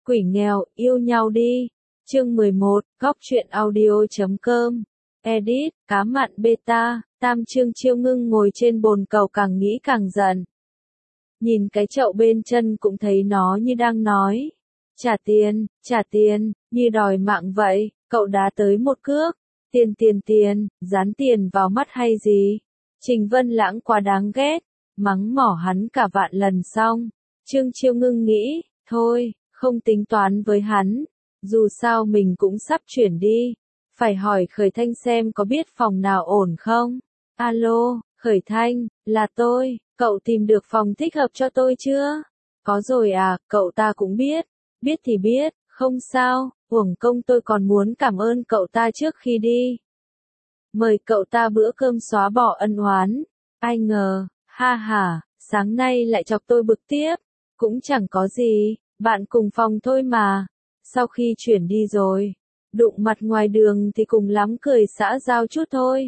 Quỷ nghèo, yêu nhau đi. Chương 11, góc truyện audio.com. Edit, cá mặn beta, Tam Trương Chiêu Ngưng ngồi trên bồn cầu càng nghĩ càng giận. Nhìn cái chậu bên chân cũng thấy nó như đang nói. Trả tiền, như đòi mạng vậy, cậu đá tới một cước. Tiền, dán tiền vào mắt hay gì? Trình Vân Lãng quá đáng ghét, mắng mỏ hắn cả vạn lần xong. Trương Chiêu Ngưng nghĩ, thôi, không tính toán với hắn. Dù sao mình cũng sắp chuyển đi. Phải hỏi Khởi Thanh xem có biết phòng nào ổn không? Alo, Khởi Thanh, là tôi, cậu tìm được phòng thích hợp cho tôi chưa? Có rồi à, cậu ta cũng biết. Biết thì biết, không sao, uổng công tôi còn muốn cảm ơn cậu ta trước khi đi. Mời cậu ta bữa cơm xóa bỏ ân oán. Ai ngờ, ha ha, sáng nay lại chọc tôi bực tiếp. Cũng chẳng có gì, bạn cùng phòng thôi mà. Sau khi chuyển đi rồi, đụng mặt ngoài đường thì cùng lắm cười xã giao chút thôi.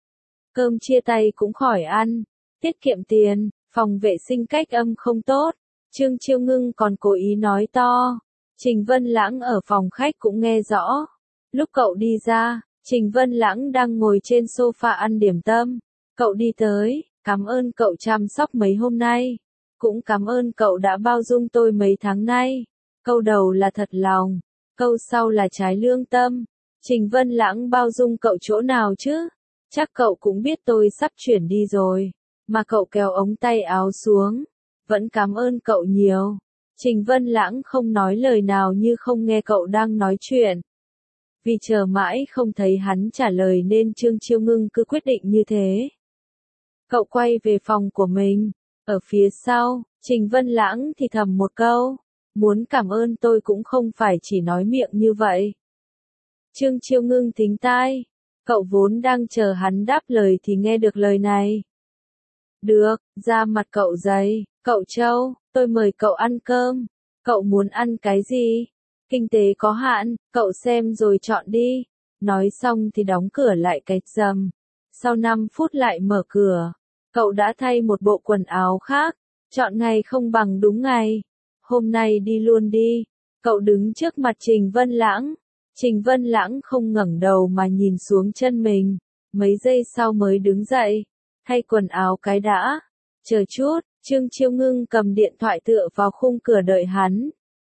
Cơm chia tay cũng khỏi ăn, tiết kiệm tiền, phòng vệ sinh cách âm không tốt. Trương Chiêu Ngưng còn cố ý nói to. Trình Vân Lãng ở phòng khách cũng nghe rõ. Lúc cậu đi ra, Trình Vân Lãng đang ngồi trên sofa ăn điểm tâm. Cậu đi tới, cảm ơn cậu chăm sóc mấy hôm nay. Cũng cảm ơn cậu đã bao dung tôi mấy tháng nay. Câu đầu là thật lòng, câu sau là trái lương tâm. Trình Vân Lãng bao dung cậu chỗ nào chứ? Chắc cậu cũng biết tôi sắp chuyển đi rồi. Mà cậu kéo ống tay áo xuống. Vẫn cảm ơn cậu nhiều. Trình Vân Lãng không nói lời nào như không nghe cậu đang nói chuyện. Vì chờ mãi không thấy hắn trả lời nên Trương Chiêu Ngưng cứ quyết định như thế. Cậu quay về phòng của mình. Ở phía sau, Trình Vân Lãng thì thầm một câu. Muốn cảm ơn tôi cũng không phải chỉ nói miệng như vậy. Trương Chiêu Ngưng thính tai. Cậu vốn đang chờ hắn đáp lời thì nghe được lời này. Được, da mặt cậu dày. Cậu Châu, tôi mời cậu ăn cơm. Cậu muốn ăn cái gì? Kinh tế có hạn, cậu xem rồi chọn đi. Nói xong thì đóng cửa lại cái rầm. Sau 5 phút lại mở cửa. Cậu đã thay một bộ quần áo khác. Chọn ngày không bằng đúng ngày. Hôm nay đi luôn đi. Cậu đứng trước mặt Trình Vân Lãng. Trình Vân Lãng không ngẩng đầu mà nhìn xuống chân mình. Mấy giây sau mới đứng dậy. Thay quần áo cái đã. Chờ chút, Trương Chiêu Ngưng cầm điện thoại tựa vào khung cửa đợi hắn.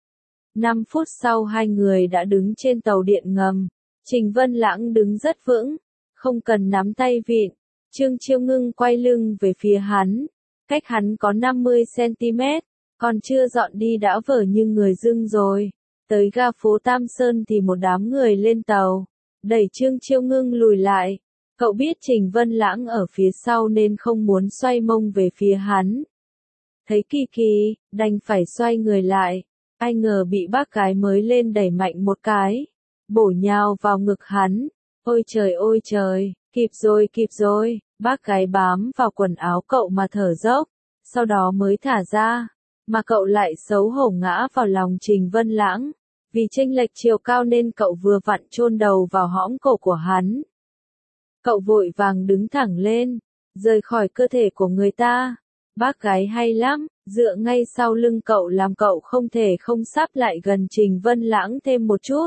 5 phút sau hai người đã đứng trên tàu điện ngầm. Trình Vân Lãng đứng rất vững. Không cần nắm tay vịn. Trương Chiêu Ngưng quay lưng về phía hắn. Cách hắn có 50cm. Còn chưa dọn đi đã vờ như người dưng rồi. Tới ga phố Tam Sơn thì một đám người lên tàu. Đẩy Trương Chiêu Ngưng lùi lại. Cậu biết Trình Vân Lãng ở phía sau nên không muốn xoay mông về phía hắn. Thấy kỳ kỳ, đành phải xoay người lại. Ai ngờ bị bác gái mới lên đẩy mạnh một cái. Bổ nhào vào ngực hắn. Ôi trời, kịp rồi. Bác gái bám vào quần áo cậu mà thở dốc. Sau đó mới thả ra. Mà cậu lại xấu hổ ngã vào lòng Trình Vân Lãng. Vì chênh lệch chiều cao nên cậu vừa vặn chôn đầu vào hõm cổ của hắn. Cậu vội vàng đứng thẳng lên, rời khỏi cơ thể của người ta. Bác gái hay lắm, dựa ngay sau lưng cậu làm cậu không thể không sáp lại gần Trình Vân Lãng thêm một chút.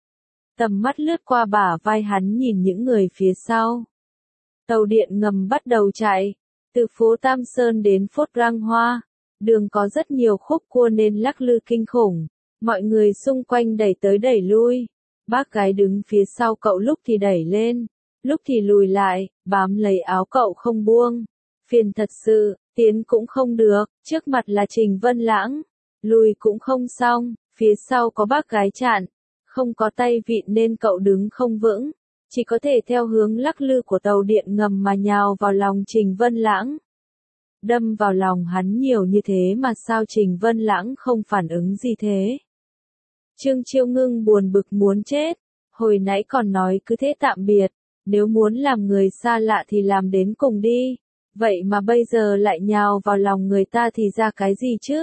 Tầm mắt lướt qua bả vai hắn nhìn những người phía sau. Tàu điện ngầm bắt đầu chạy, từ phố Tam Sơn đến Phốt Rang Hoa. Đường có rất nhiều khúc cua nên lắc lư kinh khủng. Mọi người xung quanh đẩy tới đẩy lui. Bác gái đứng phía sau cậu lúc thì đẩy lên, lúc thì lùi lại, bám lấy áo cậu không buông. Phiền thật sự, tiến cũng không được, trước mặt là Trình Vân Lãng. Lùi cũng không xong, phía sau có bác gái chặn. Không có tay vịn nên cậu đứng không vững. Chỉ có thể theo hướng lắc lư của tàu điện ngầm mà nhào vào lòng Trình Vân Lãng. Đâm vào lòng hắn nhiều như thế mà sao Trình Vân Lãng không phản ứng gì thế? Trương Chiêu Ngưng buồn bực muốn chết. Hồi nãy còn nói cứ thế tạm biệt. Nếu muốn làm người xa lạ thì làm đến cùng đi. Vậy mà bây giờ lại nhào vào lòng người ta thì ra cái gì chứ?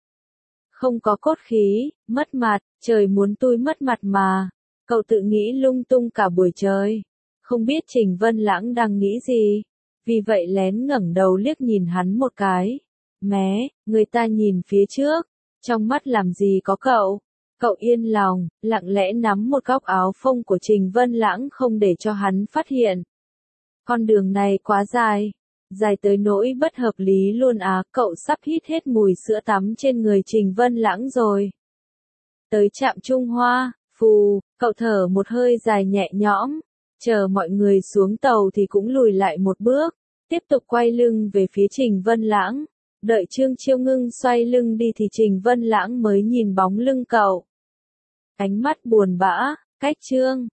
Không có cốt khí, mất mặt, trời muốn tui mất mặt mà. Cậu tự nghĩ lung tung cả buổi trời. Không biết Trình Vân Lãng đang nghĩ gì. Vì vậy lén ngẩng đầu liếc nhìn hắn một cái. Mé, người ta nhìn phía trước. Trong mắt làm gì có cậu. Cậu yên lòng, lặng lẽ nắm một góc áo phông của Trình Vân Lãng không để cho hắn phát hiện. Con đường này quá dài. Dài tới nỗi bất hợp lý luôn á, cậu sắp hít hết mùi sữa tắm trên người Trình Vân Lãng rồi. Tới trạm Trung Hoa, phù, cậu thở một hơi dài nhẹ nhõm, chờ mọi người xuống tàu thì cũng lùi lại một bước, tiếp tục quay lưng về phía Trình Vân Lãng. Đợi Trương Chiêu Ngưng xoay lưng đi thì Trình Vân Lãng mới nhìn bóng lưng cậu. Ánh mắt buồn bã, cách Trương